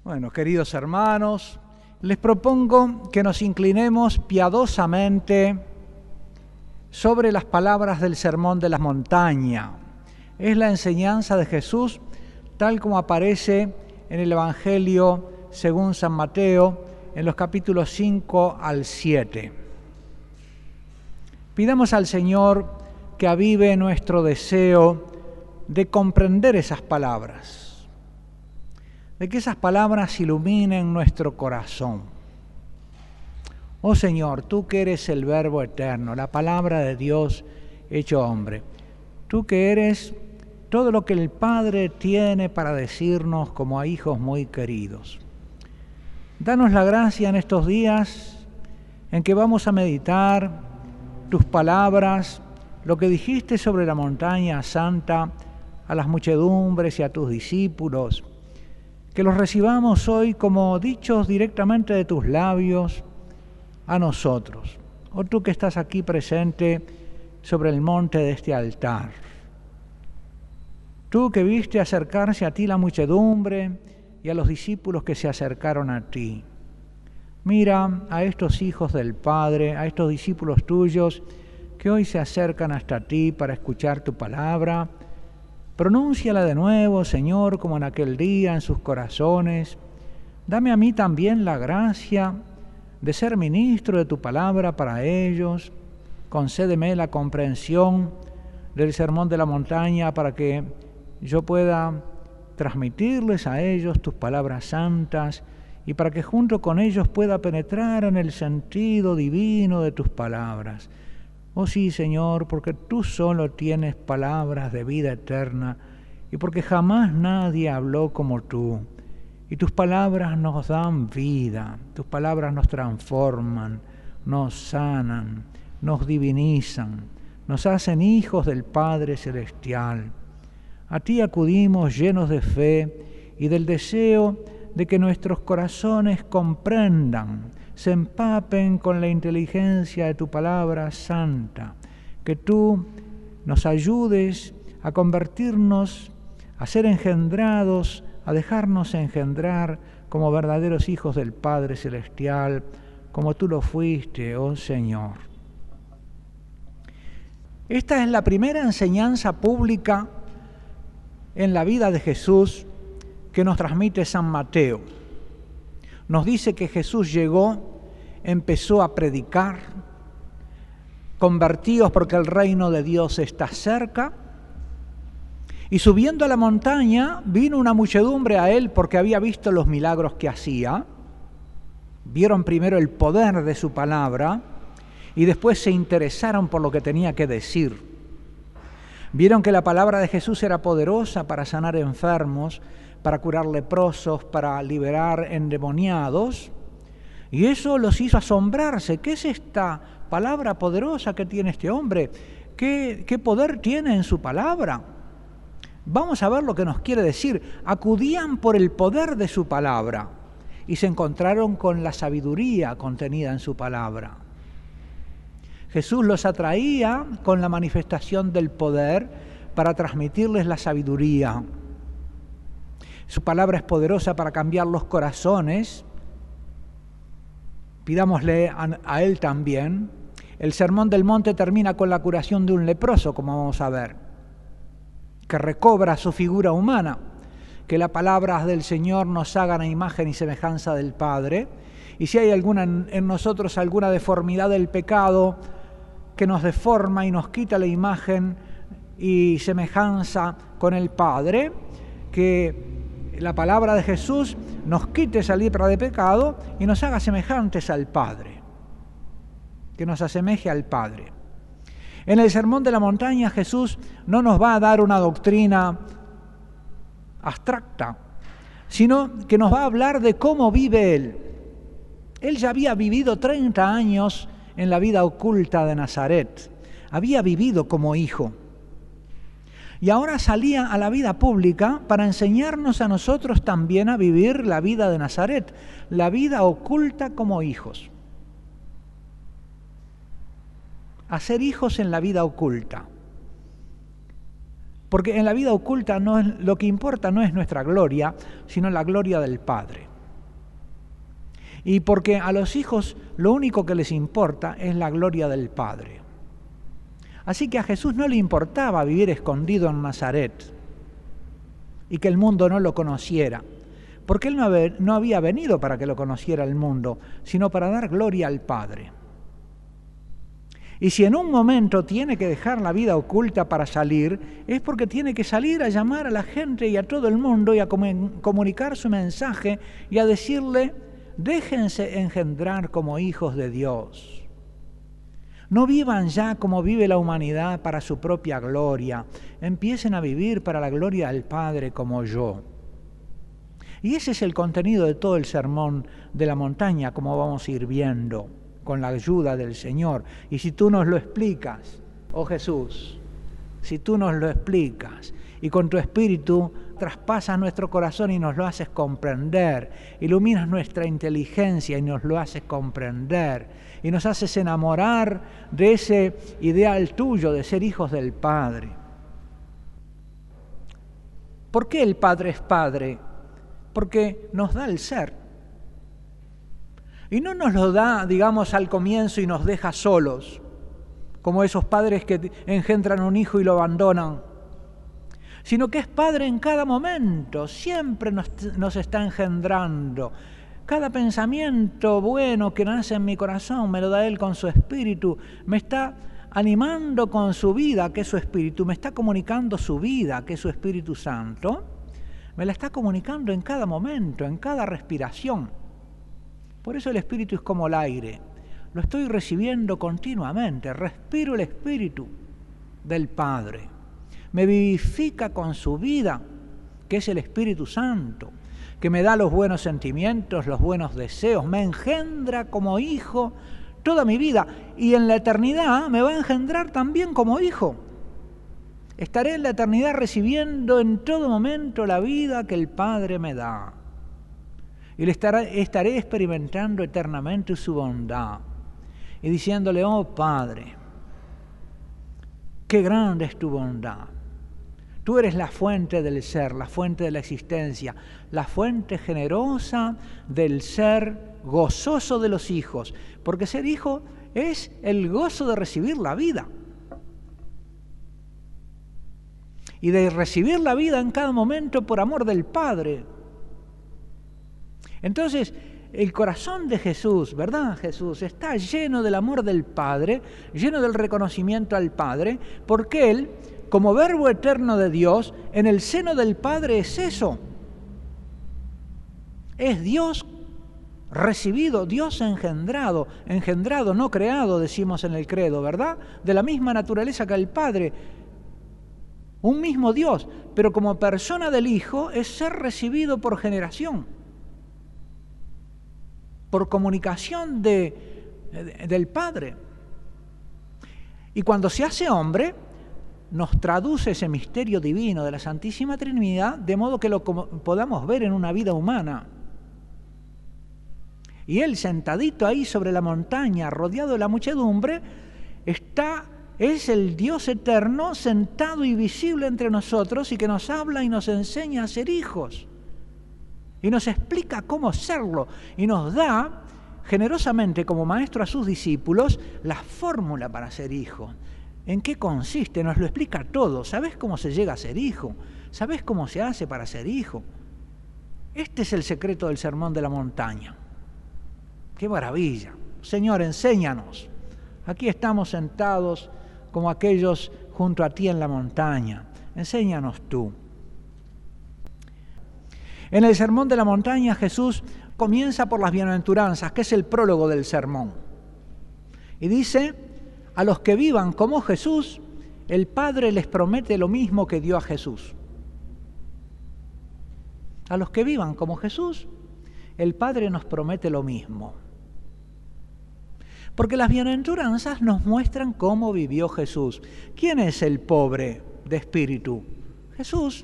Bueno, queridos hermanos, les propongo que nos inclinemos piadosamente sobre las palabras del Sermón de la Montaña. Es la enseñanza de Jesús tal como aparece en el Evangelio según San Mateo en los capítulos 5 al 7. Pidamos al Señor que avive nuestro deseo de comprender esas palabras, de que esas palabras iluminen nuestro corazón. Oh Señor, tú que eres el Verbo eterno, la palabra de Dios hecho hombre, tú que eres todo lo que el Padre tiene para decirnos como a hijos muy queridos. Danos la gracia en estos días en que vamos a meditar tus palabras, lo que dijiste sobre la montaña santa a las muchedumbres y a tus discípulos, que los recibamos hoy como dichos directamente de tus labios a nosotros. Oh tú que estás aquí presente sobre el monte de este altar, tú que viste acercarse a ti la muchedumbre y a los discípulos que se acercaron a ti. Mira a estos hijos del Padre, a estos discípulos tuyos que hoy se acercan hasta ti para escuchar tu palabra. Pronúnciala de nuevo, Señor, como en aquel día en sus corazones. Dame a mí también la gracia de ser ministro de tu palabra para ellos. Concédeme la comprensión del Sermón de la Montaña para que yo pueda transmitirles a ellos tus palabras santas y para que junto con ellos pueda penetrar en el sentido divino de tus palabras. Oh sí, Señor, porque tú solo tienes palabras de vida eterna y porque jamás nadie habló como tú. Y tus palabras nos dan vida, tus palabras nos transforman, nos sanan, nos divinizan, nos hacen hijos del Padre Celestial. A ti acudimos llenos de fe y del deseo de que nuestros corazones comprendan, se empapen con la inteligencia de tu palabra santa, que tú nos ayudes a convertirnos, a ser engendrados, a dejarnos engendrar como verdaderos hijos del Padre Celestial, como tú lo fuiste, oh Señor. Esta es la primera enseñanza pública en la vida de Jesús que nos transmite San Mateo. Nos dice que Jesús llegó, empezó a predicar, convertíos porque el reino de Dios está cerca, y subiendo a la montaña vino una muchedumbre a él porque había visto los milagros que hacía. Vieron primero el poder de su palabra y después se interesaron por lo que tenía que decir. Vieron que la palabra de Jesús era poderosa para sanar enfermos, para curar leprosos, para liberar endemoniados, y eso los hizo asombrarse. ¿Qué es esta palabra poderosa que tiene este hombre? ¿Qué poder tiene en su palabra? Vamos a ver lo que nos quiere decir. Acudían por el poder de su palabra y se encontraron con la sabiduría contenida en su palabra. Jesús los atraía con la manifestación del poder para transmitirles la sabiduría. Su palabra es poderosa para cambiar los corazones. Pidámosle a Él también. El Sermón del Monte termina con la curación de un leproso, como vamos a ver, que recobra su figura humana. Que las palabras del Señor nos hagan a imagen y semejanza del Padre. Y si hay alguna en nosotros alguna deformidad del pecado que nos deforma y nos quita la imagen y semejanza con el Padre, que la palabra de Jesús nos quite esa lepra de pecado y nos haga semejantes al Padre, que nos asemeje al Padre. En el Sermón de la Montaña Jesús no nos va a dar una doctrina abstracta, sino que nos va a hablar de cómo vive Él. Él ya había vivido 30 años en la vida oculta de Nazaret, había vivido como hijo. Y ahora salía a la vida pública para enseñarnos a nosotros también a vivir la vida de Nazaret, la vida oculta como hijos. A ser hijos en la vida oculta. Porque en la vida oculta lo que importa no es nuestra gloria, sino la gloria del Padre. Y porque a los hijos lo único que les importa es la gloria del Padre. Así que a Jesús no le importaba vivir escondido en Nazaret y que el mundo no lo conociera, porque Él no había venido para que lo conociera el mundo, sino para dar gloria al Padre. Y si en un momento tiene que dejar la vida oculta para salir, es porque tiene que salir a llamar a la gente y a todo el mundo y a comunicar su mensaje y a decirle: déjense engendrar como hijos de Dios. No vivan ya como vive la humanidad para su propia gloria. Empiecen a vivir para la gloria del Padre como yo. Y ese es el contenido de todo el sermón de la montaña, como vamos a ir viendo, con la ayuda del Señor. Y si tú nos lo explicas, oh Jesús, si tú nos lo explicas y con tu Espíritu traspasas nuestro corazón y nos lo haces comprender, iluminas nuestra inteligencia y nos lo haces comprender, y nos haces enamorar de ese ideal tuyo de ser hijos del Padre. ¿Por qué el Padre es Padre? Porque nos da el ser. Y no nos lo da, digamos, al comienzo y nos deja solos, como esos padres que engendran un hijo y lo abandonan, sino que es Padre en cada momento, siempre nos está engendrando. Cada pensamiento bueno que nace en mi corazón me lo da Él con su Espíritu, me está animando con su vida, que es su Espíritu, me está comunicando su vida, que es su Espíritu Santo, me la está comunicando en cada momento, en cada respiración. Por eso el Espíritu es como el aire, lo estoy recibiendo continuamente, respiro el Espíritu del Padre, me vivifica con su vida, que es el Espíritu Santo, que me da los buenos sentimientos, los buenos deseos, me engendra como hijo toda mi vida, y en la eternidad me va a engendrar también como hijo. Estaré en la eternidad recibiendo en todo momento la vida que el Padre me da, y le estaré experimentando eternamente su bondad, y diciéndole: oh Padre, qué grande es tu bondad. Tú eres la fuente del ser, la fuente de la existencia, la fuente generosa del ser gozoso de los hijos, porque ser hijo es el gozo de recibir la vida y de recibir la vida en cada momento por amor del Padre. Entonces, el corazón de Jesús, ¿verdad? Jesús está lleno del amor del Padre, lleno del reconocimiento al Padre, porque Él, como Verbo eterno de Dios, en el seno del Padre es eso. Es Dios recibido, Dios engendrado, no creado, decimos en el credo, ¿verdad? De la misma naturaleza que el Padre, un mismo Dios, pero como persona del Hijo es ser recibido por generación, por comunicación del Padre. Y cuando se hace hombre, nos traduce ese misterio divino de la Santísima Trinidad, de modo que lo podamos ver en una vida humana. Y Él, sentadito ahí sobre la montaña, rodeado de la muchedumbre, es el Dios eterno, sentado y visible entre nosotros, y que nos habla y nos enseña a ser hijos. Y nos explica cómo serlo, y nos da generosamente como maestro a sus discípulos la fórmula para ser hijo. ¿En qué consiste? Nos lo explica todo. ¿Sabés cómo se llega a ser hijo? ¿Sabés cómo se hace para ser hijo? Este es el secreto del Sermón de la Montaña. ¡Qué maravilla! Señor, enséñanos. Aquí estamos sentados como aquellos junto a ti en la montaña. Enséñanos tú. En el Sermón de la Montaña, Jesús comienza por las bienaventuranzas, que es el prólogo del sermón. Y dice: a los que vivan como Jesús, el Padre les promete lo mismo que dio a Jesús. A los que vivan como Jesús, el Padre nos promete lo mismo. Porque las bienaventuranzas nos muestran cómo vivió Jesús. ¿Quién es el pobre de espíritu? Jesús.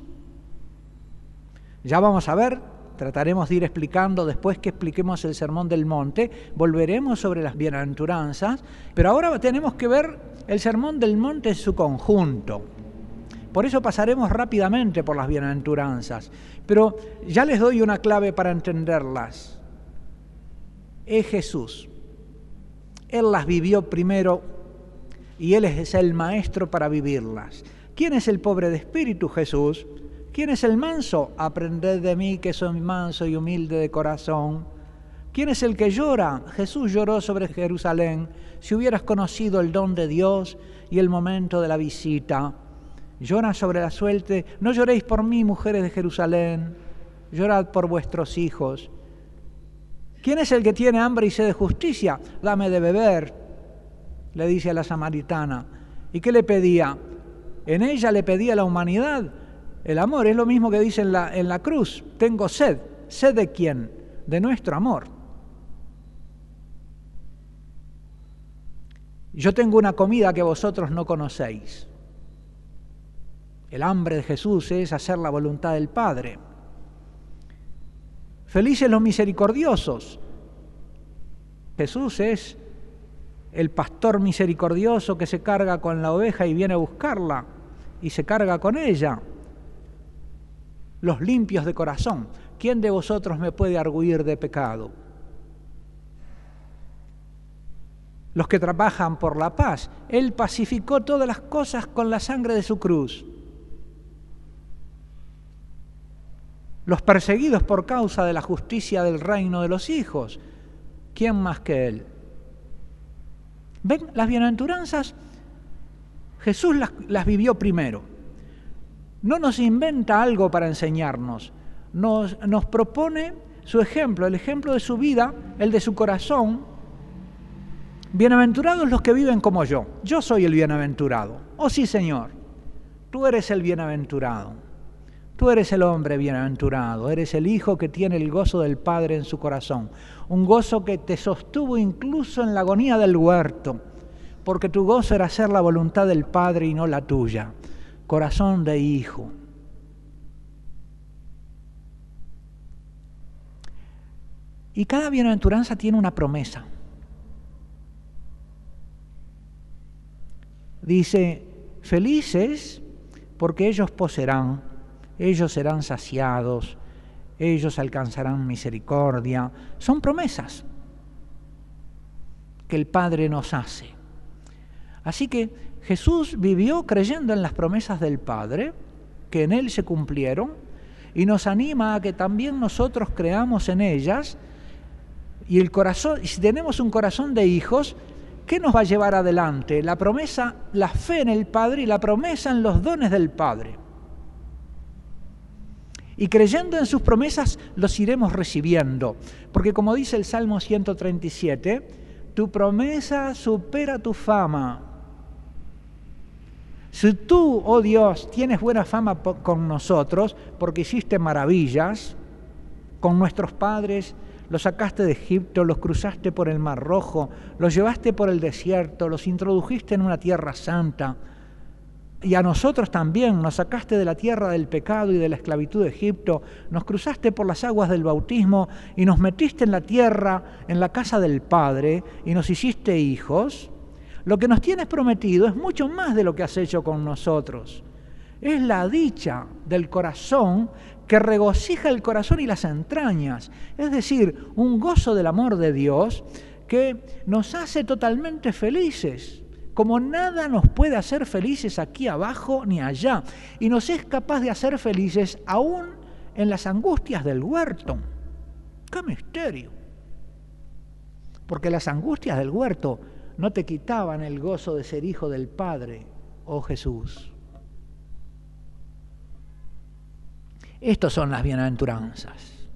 Ya vamos a ver, trataremos de ir explicando después que expliquemos el Sermón del Monte, volveremos sobre las bienaventuranzas, pero ahora tenemos que ver el Sermón del Monte en su conjunto. Por eso pasaremos rápidamente por las bienaventuranzas, pero ya les doy una clave para entenderlas. es Jesús. Él las vivió primero y Él es el maestro para vivirlas. ¿Quién es el pobre de espíritu? Jesús. ¿Quién es el manso? Aprended de mí que soy manso y humilde de corazón. ¿Quién es el que llora? Jesús lloró sobre Jerusalén. Si hubieras conocido el don de Dios y el momento de la visita. Llora sobre la suerte. No lloréis por mí, mujeres de Jerusalén. Llorad por vuestros hijos. ¿Quién es el que tiene hambre y sed de justicia? Dame de beber, le dice a la samaritana. ¿Y qué le pedía? En ella le pedía la humanidad. El amor es lo mismo que dice en la cruz. Tengo sed. ¿Sed de quién? De nuestro amor. Yo tengo una comida que vosotros no conocéis. El hambre de Jesús es hacer la voluntad del Padre. Felices los misericordiosos. Jesús es el pastor misericordioso que se carga con la oveja y viene a buscarla y se carga con ella. Los limpios de corazón. ¿Quién de vosotros me puede argüir de pecado? Los que trabajan por la paz. Él pacificó todas las cosas con la sangre de su cruz. Los perseguidos por causa de la justicia del reino de los hijos. ¿Quién más que Él? ¿Ven? Las bienaventuranzas, Jesús las vivió primero. No nos inventa algo para enseñarnos. Nos propone su ejemplo, el ejemplo de su vida, el de su corazón. Bienaventurados los que viven como yo. Yo soy el bienaventurado. Oh sí, Señor, tú eres el bienaventurado. Tú eres el hombre bienaventurado, eres el hijo que tiene el gozo del Padre en su corazón, un gozo que te sostuvo incluso en la agonía del huerto, porque tu gozo era hacer la voluntad del Padre y no la tuya, corazón de hijo. Y cada bienaventuranza tiene una promesa. Dice, felices porque ellos poseerán. Ellos serán saciados, ellos alcanzarán misericordia. Son promesas que el Padre nos hace. Así que Jesús vivió creyendo en las promesas del Padre, que en Él se cumplieron, y nos anima a que también nosotros creamos en ellas. Y el corazón, y si tenemos un corazón de hijos, ¿qué nos va a llevar adelante? La promesa, la fe en el Padre y la promesa en los dones del Padre. Y creyendo en sus promesas los iremos recibiendo. Porque como dice el Salmo 137, tu promesa supera tu fama. Si tú, oh Dios, tienes buena fama con nosotros, porque hiciste maravillas con nuestros padres, los sacaste de Egipto, los cruzaste por el Mar Rojo, los llevaste por el desierto, los introdujiste en una tierra santa, y a nosotros también nos sacaste de la tierra del pecado y de la esclavitud de Egipto, nos cruzaste por las aguas del bautismo y nos metiste en la tierra, en la casa del Padre, y nos hiciste hijos. Lo que nos tienes prometido es mucho más de lo que has hecho con nosotros. Es la dicha del corazón que regocija el corazón y las entrañas, es decir, un gozo del amor de Dios que nos hace totalmente felices, como nada nos puede hacer felices aquí abajo ni allá, y nos es capaz de hacer felices aún en las angustias del huerto. ¡Qué misterio! Porque las angustias del huerto no te quitaban el gozo de ser hijo del Padre, oh Jesús. Estas son las bienaventuranzas.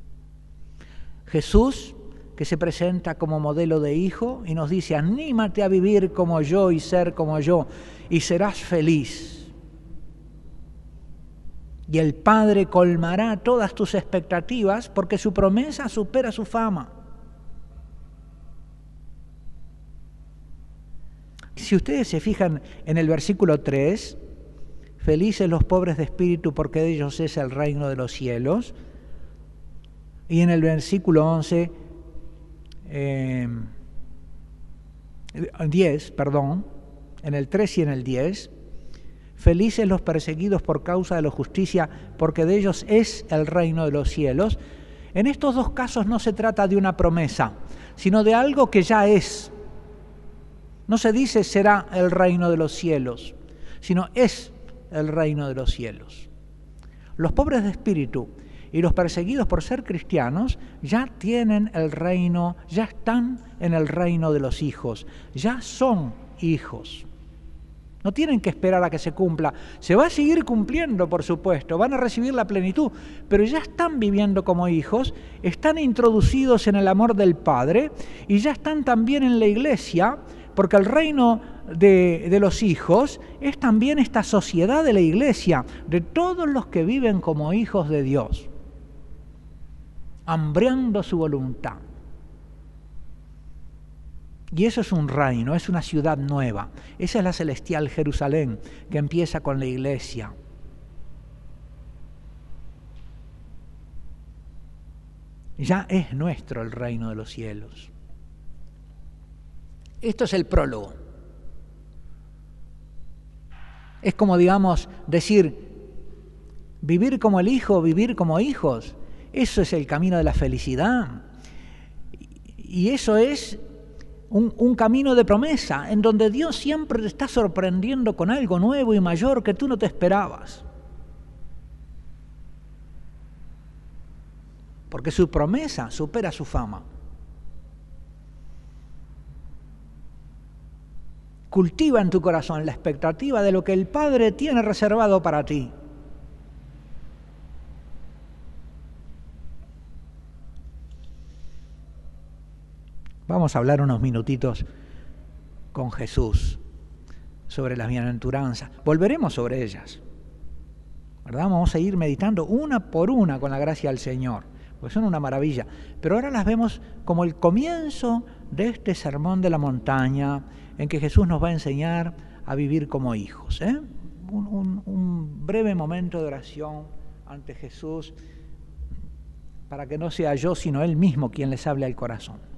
Jesús, que se presenta como modelo de hijo y nos dice, anímate a vivir como yo y ser como yo, y serás feliz. Y el Padre colmará todas tus expectativas porque su promesa supera su fama. Si ustedes se fijan en el versículo 3, felices los pobres de espíritu porque de ellos es el reino de los cielos. Y en el versículo 10, en el 3 y en el 10, felices los perseguidos por causa de la justicia porque de ellos es el reino de los cielos. En estos dos casos no se trata de una promesa, sino de algo que ya es. No se dice será el reino de los cielos, sino es el reino de los cielos. Los pobres de espíritu y los perseguidos por ser cristianos ya tienen el reino, ya están en el reino de los hijos, ya son hijos. No tienen que esperar a que se cumpla. Se va a seguir cumpliendo, por supuesto, van a recibir la plenitud, pero ya están viviendo como hijos, están introducidos en el amor del Padre y ya están también en la iglesia, porque el reino de los hijos es también esta sociedad de la iglesia, de todos los que viven como hijos de Dios, hambriando su voluntad. Y eso es un reino, es una ciudad nueva. Esa es la celestial Jerusalén que empieza con la iglesia. Ya es nuestro el reino de los cielos. Esto es el prólogo. Es como, digamos, decir, vivir como el Hijo, vivir como hijos. Eso es el camino de la felicidad. Y eso es un camino de promesa, en donde Dios siempre te está sorprendiendo con algo nuevo y mayor que tú no te esperabas. Porque su promesa supera su fama. Cultiva en tu corazón la expectativa de lo que el Padre tiene reservado para ti. Vamos a hablar unos minutitos con Jesús sobre las bienaventuranzas. Volveremos sobre ellas, ¿verdad? Vamos a ir meditando una por una con la gracia del Señor, porque son una maravilla. Pero ahora las vemos como el comienzo de este sermón de la montaña, en que Jesús nos va a enseñar a vivir como hijos. Un breve momento de oración ante Jesús, para que no sea yo, sino Él mismo quien les hable al corazón.